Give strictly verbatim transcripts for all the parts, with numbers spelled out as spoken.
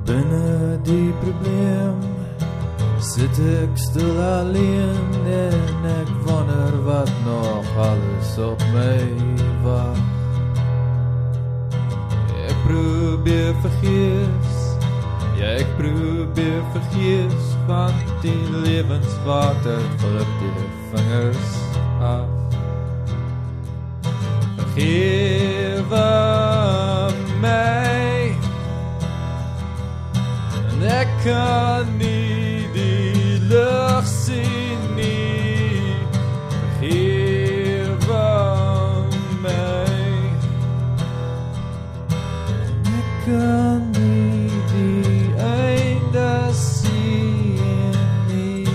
Binne die probleem sit ek stil alleen en ek wonder wat nog alles op my wag. Ek probeer vergees, ja ek probeer vergees, want die lewenswater glip die vingers af. Vergewe my, en ek kan nie die lig sien nie. Vergewe my, en ek kan nie die einde sien nie.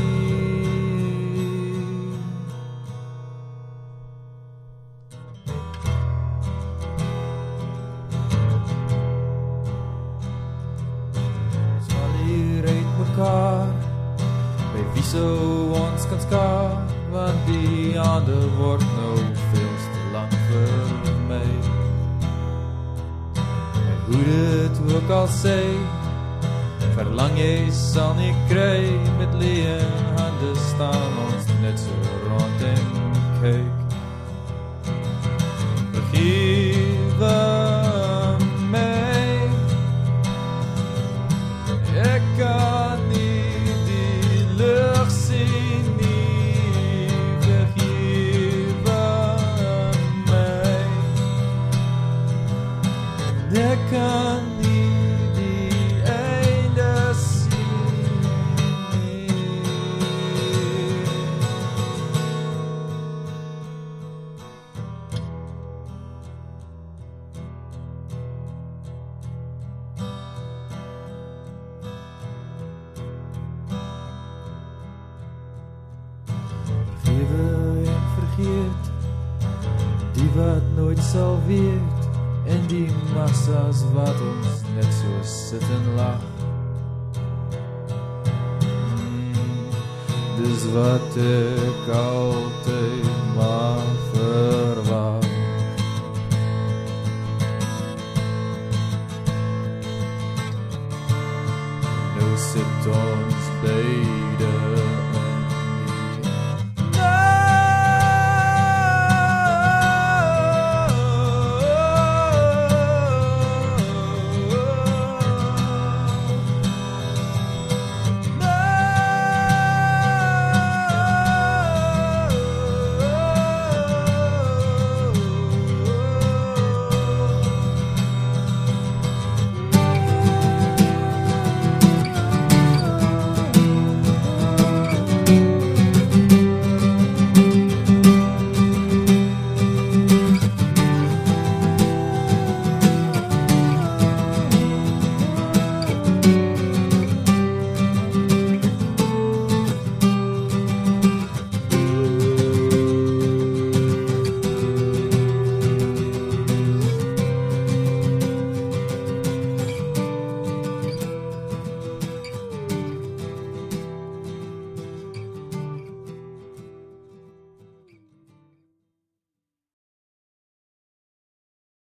By wie sou ons kan skaar, want die ander word nou veel te lang vir my. En hoe dit ook al sê, verlang jy sal nie kry, met leë hande staan ons net so rond en kyk. Vergewe my, ek kan nie die lig sien nie. Vergewe my, ek kan nie die einde sien nie. Vergewe en vergeet, die wat nooit sal weet, en die massas wat ons net so sit en lag. Hmm, dis wat ek altyd maar verwag. Nou sit ons beide